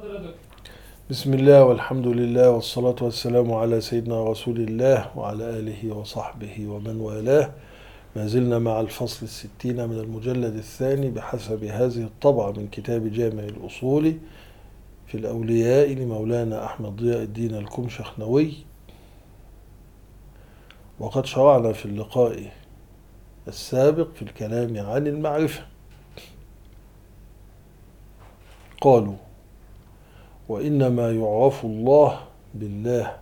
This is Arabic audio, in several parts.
بسم الله والحمد لله والصلاة والسلام على سيدنا رسول الله وعلى آله وصحبه ومن والاه. ما زلنا مع الفصل 60 من المجلد الثاني بحسب هذه الطبعة من كتاب جامع الأصول في الأولياء لمولانا أحمد ضياء الدين الكمشخنوي. وقد شرعنا في اللقاء السابق في الكلام عن المعرفة. قالوا: وإنما يعرف الله بالله،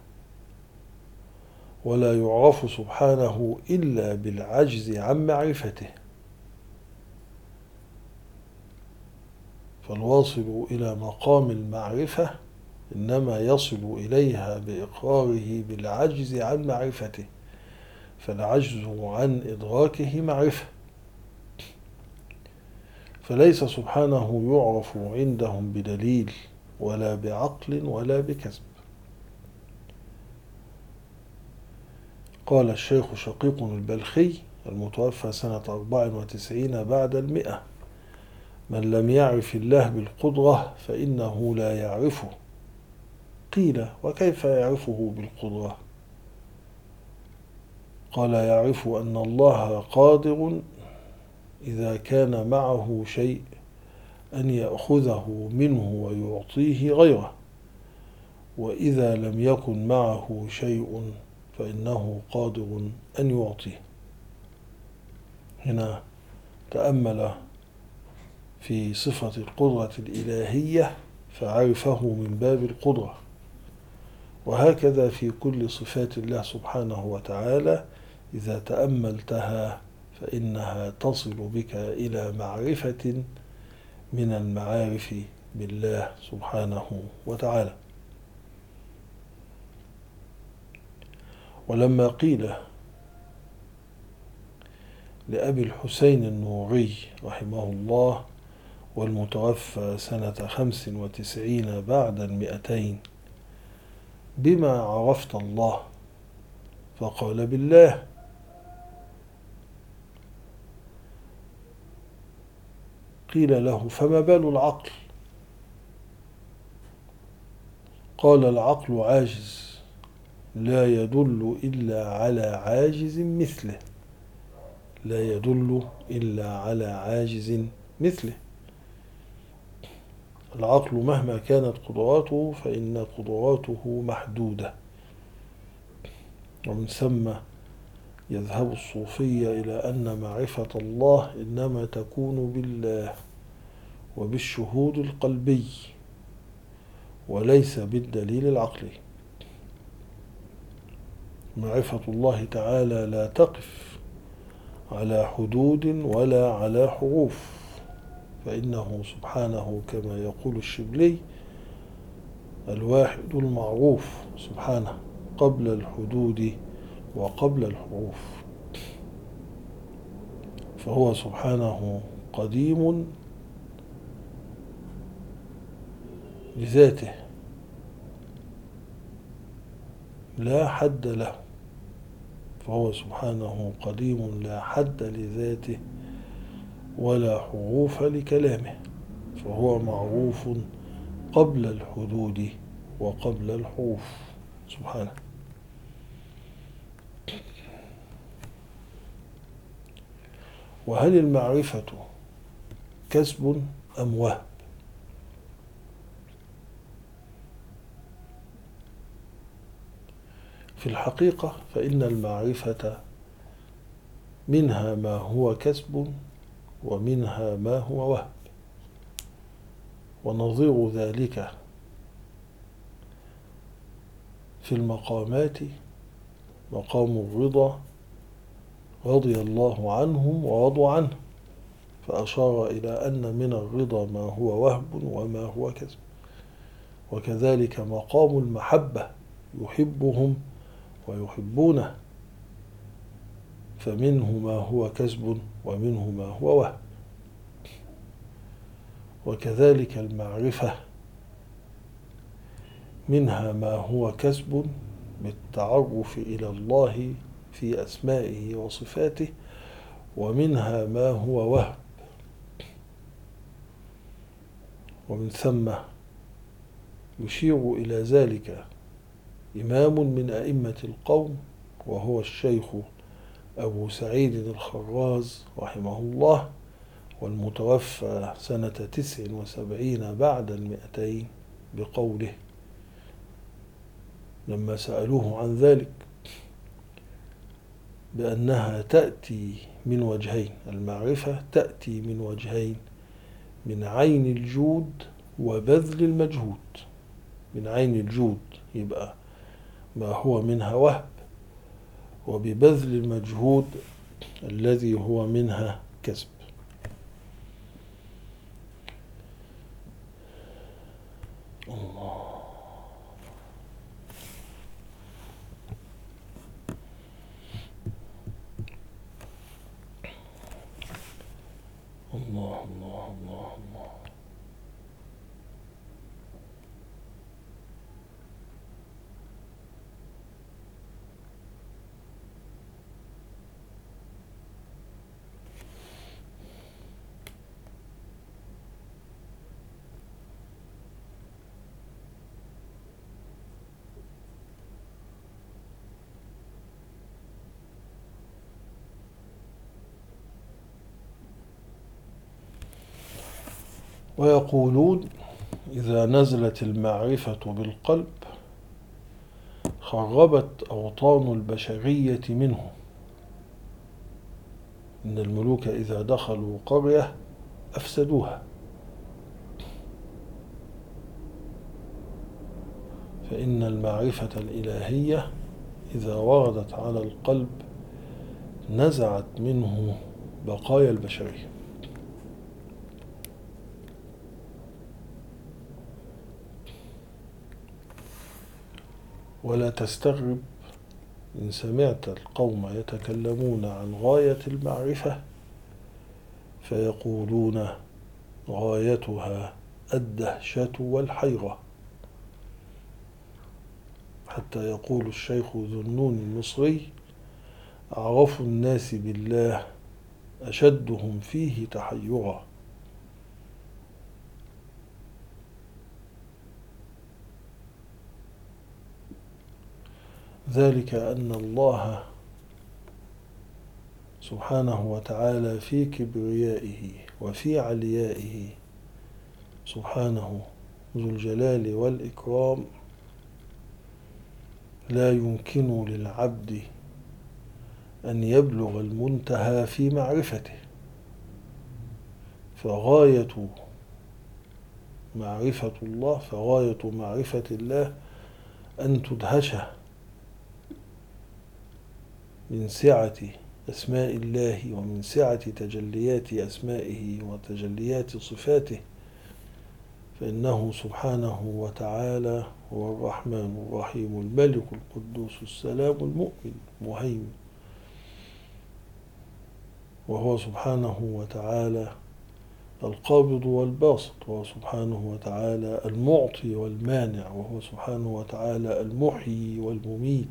ولا يعرف سبحانه إلا بالعجز عن معرفته، فالواصل إلى مقام المعرفة إنما يصل إليها بإقراره بالعجز عن معرفته، فالعجز عن إدراكه معرفة، فليس سبحانه يعرف عندهم بدليل ولا بعقل ولا بكسب. قال الشيخ شقيق البلخي المتوفى سنة 94 بعد 100: من لم يعرف الله بالقدرة فإنه لا يعرفه. قيل: وكيف يعرفه بالقدرة؟ قال: يعرف أن الله قادر إذا كان معه شيء أن يأخذه منه ويعطيه غيره، وإذا لم يكن معه شيء فإنه قادر أن يعطيه. هنا تأمل في صفة القدرة الإلهية فعرفه من باب القدرة، وهكذا في كل صفات الله سبحانه وتعالى إذا تأملتها فإنها تصل بك إلى معرفة من المعارف بالله سبحانه وتعالى. ولما قيل لأبي الحسين النوري رحمه الله والمتوفى سنة 95 بعد 200: بما عرفت الله؟ فقال: بالله. قيل له: فما بال العقل؟ قال: العقل عاجز لا يدل إلا على عاجز مثله، لا يدل إلا على عاجز مثله. العقل مهما كانت قدراته فإن قدراته محدودة، ومن ثم يذهب الصوفية إلى أن معرفة الله إنما تكون بالله وبالشهود القلبي وليس بالدليل العقلي. معرفة الله تعالى لا تقف على حدود ولا على حروف، فإنه سبحانه كما يقول الشبلي: الواحد المعروف سبحانه قبل الحدود وقبل الحروف، فهو سبحانه قديم لذاته لا حد له، فهو سبحانه قديم لا حد لذاته ولا حروف لكلامه، فهو معروف قبل الحدود وقبل الحروف سبحانه. وهل المعرفة كسب أم وهب؟ في الحقيقة فإن المعرفة منها ما هو كسب ومنها ما هو وهب، ونظير ذلك في المقامات مقام الرضا رضي الله عنهم ورضوا عنه، فأشار إلى أن من الرضا ما هو وهب وما هو كسب. وكذلك مقام المحبة يحبهم ويحبونه، فمنه ما هو كسب ومنه ما هو وهب. وكذلك المعرفة منها ما هو كسب بالتعرف إلى الله في أسمائه وصفاته، ومنها ما هو وهب. ومن ثم يشير إلى ذلك إمام من أئمة القوم، وهو الشيخ أبو سعيد الخراز رحمه الله، والمتوفى سنة 79 بعد 200، بقوله لما سألوه عن ذلك بأنها تأتي من وجهين، المعرفة تأتي من وجهين: من عين الجود وبذل المجهود. من عين الجود يبقى ما هو منها وهب، وببذل المجهود الذي هو منها كسب. الله الله الله الله الله. ويقولون إذا نزلت المعرفة بالقلب خربت أوطان البشرية منه. إن الملوك إذا دخلوا قرية أفسدوها، فإن المعرفة الإلهية إذا وردت على القلب نزعت منه بقايا البشرية. ولا تستغرب إن سمعت القوم يتكلمون عن غاية المعرفة فيقولون غايتها الدهشة والحيرة، حتى يقول الشيخ ذو النون المصري: أعرف الناس بالله أشدهم فيه تحيرا. ذلك أن الله سبحانه وتعالى في كبريائه وفي عليائه سبحانه ذو الجلال والإكرام لا يمكن للعبد أن يبلغ المنتهى في معرفته، فغاية معرفة الله أن تدهشه من سعة أسماء الله ومن سعة تجليات أسمائه وتجليات صفاته، فإنه سبحانه وتعالى هو الرحمن الرحيم الملك القدوس السلام المؤمن المهيمن، وهو سبحانه وتعالى القابض والباسط، وهو سبحانه وتعالى المعطي والمانع، وهو سبحانه وتعالى المحيي والمميت.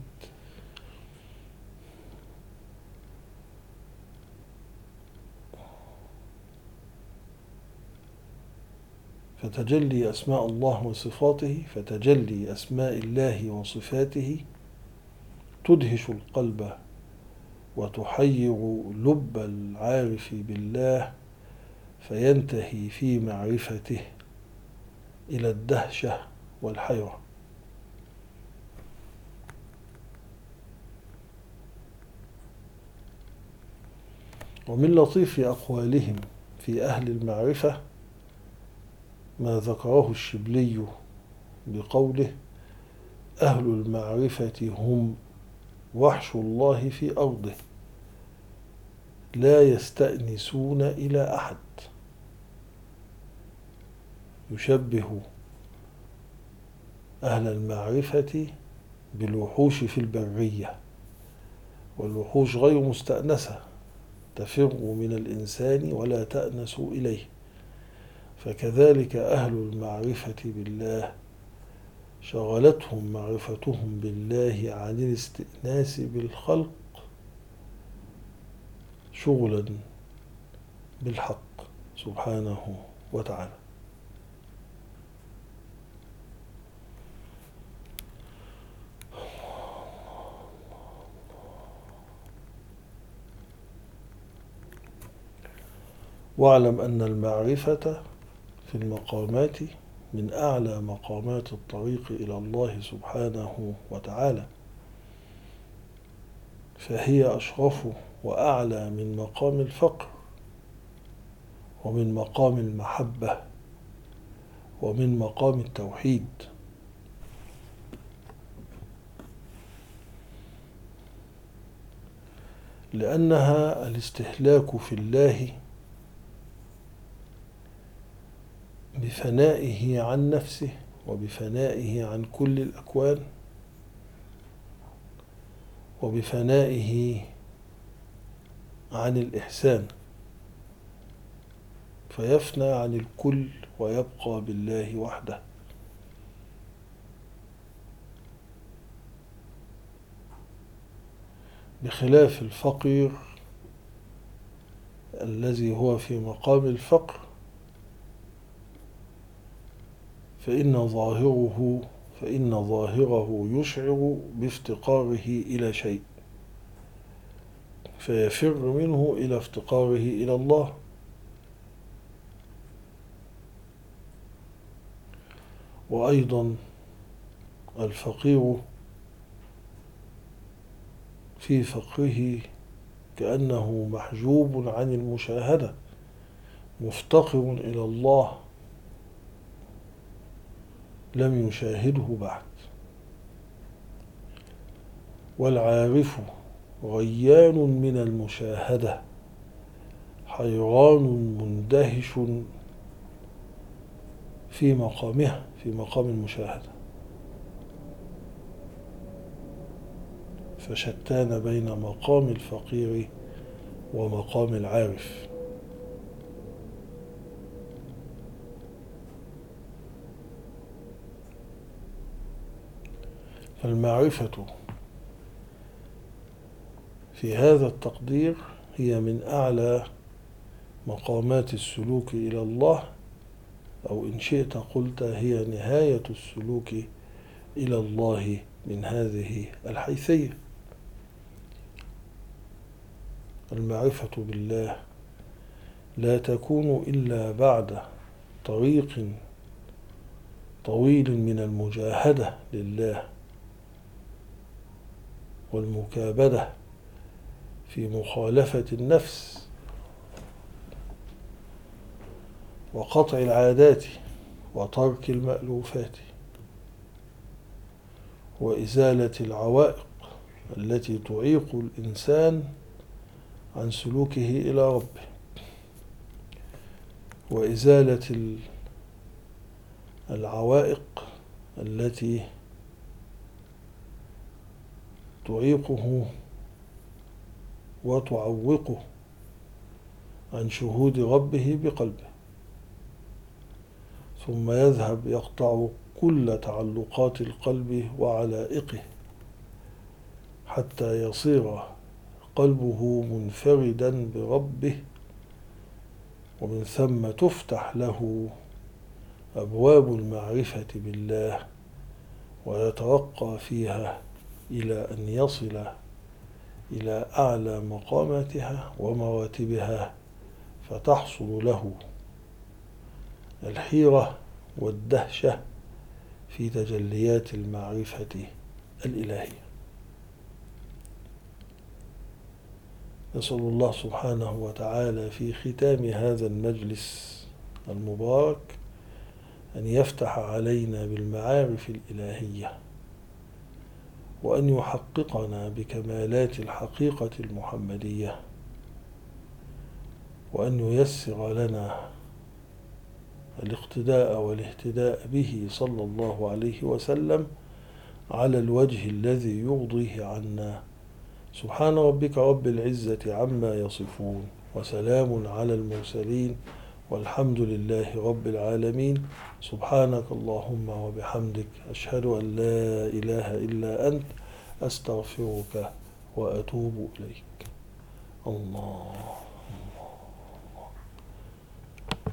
فتجلي أسماء الله وصفاته فتجلي أسماء الله وصفاته تدهش القلب وتحير لب العارف بالله، فينتهي في معرفته إلى الدهشة والحيرة. ومن لطيف أقوالهم في أهل المعرفة ما ذكره الشبلي بقوله: أهل المعرفة هم وحش الله في أرضه لا يستأنسون إلى أحد. يشبه أهل المعرفة بالوحوش في البرية، والوحوش غير مستأنسة، تفر من الإنسان ولا تأنس إليه. فكذلك أهل المعرفة بالله شغلتهم معرفتهم بالله عن الاستئناس بالخلق شغلا بالحق سبحانه وتعالى. واعلم أن المعرفة في المقامات من أعلى مقامات الطريق إلى الله سبحانه وتعالى، فهي أشرف وأعلى من مقام الفقر، ومن مقام المحبة، ومن مقام التوحيد. لأنها الاستهلاك في الله بفنائه عن نفسه وبفنائه عن كل الأكوان وبفنائه عن الإحسان، فيفنى عن الكل ويبقى بالله وحده. بخلاف الفقير الذي هو في مقام الفقر، فإن ظاهره يشعر بافتقاره إلى شيء، فيفر منه إلى افتقاره إلى الله. وأيضا الفقير في فقره كأنه محجوب عن المشاهدة، مفتقر إلى الله لم يشاهده بعد. والعارف غيان من المشاهدة، حيران مندهش في مقامها، في مقام المشاهدة، فشتان بين مقام الفقير ومقام العارف. فالمعرفة في هذا التقدير هي من أعلى مقامات السلوك إلى الله، أو إن شئت قلت هي نهاية السلوك إلى الله من هذه الحيثية. المعرفة بالله لا تكون إلا بعد طريق طويل من المجاهدة لله والمكابدة في مخالفة النفس وقطع العادات وترك المألوفات وإزالة العوائق التي تعيق الإنسان عن سلوكه إلى ربه، وإزالة العوائق التي تعيقه وتعوقه عن شهود ربه بقلبه، ثم يذهب يقطع كل تعلقات القلب وعلائقه حتى يصير قلبه منفردا بربه، ومن ثم تفتح له أبواب المعرفة بالله، ويترقى فيها إلى أن يصل إلى أعلى مقاماتها ومراتبها، فتحصل له الحيرة والدهشة في تجليات المعرفة الإلهية. نسأل الله سبحانه وتعالى في ختام هذا المجلس المبارك أن يفتح علينا بالمعارف الإلهية، وأن يحققنا بكمالات الحقيقة المحمدية، وأن ييسر لنا الاقتداء والاهتداء به صلى الله عليه وسلم على الوجه الذي يرضيه عنا. سبحان ربك رب العزة عما يصفون، وسلام على المرسلين، والحمد لله رب العالمين. سبحانك اللهم وبحمدك، أشهد أن لا إله إلا أنت، أستغفرك وأتوب إليك. الله.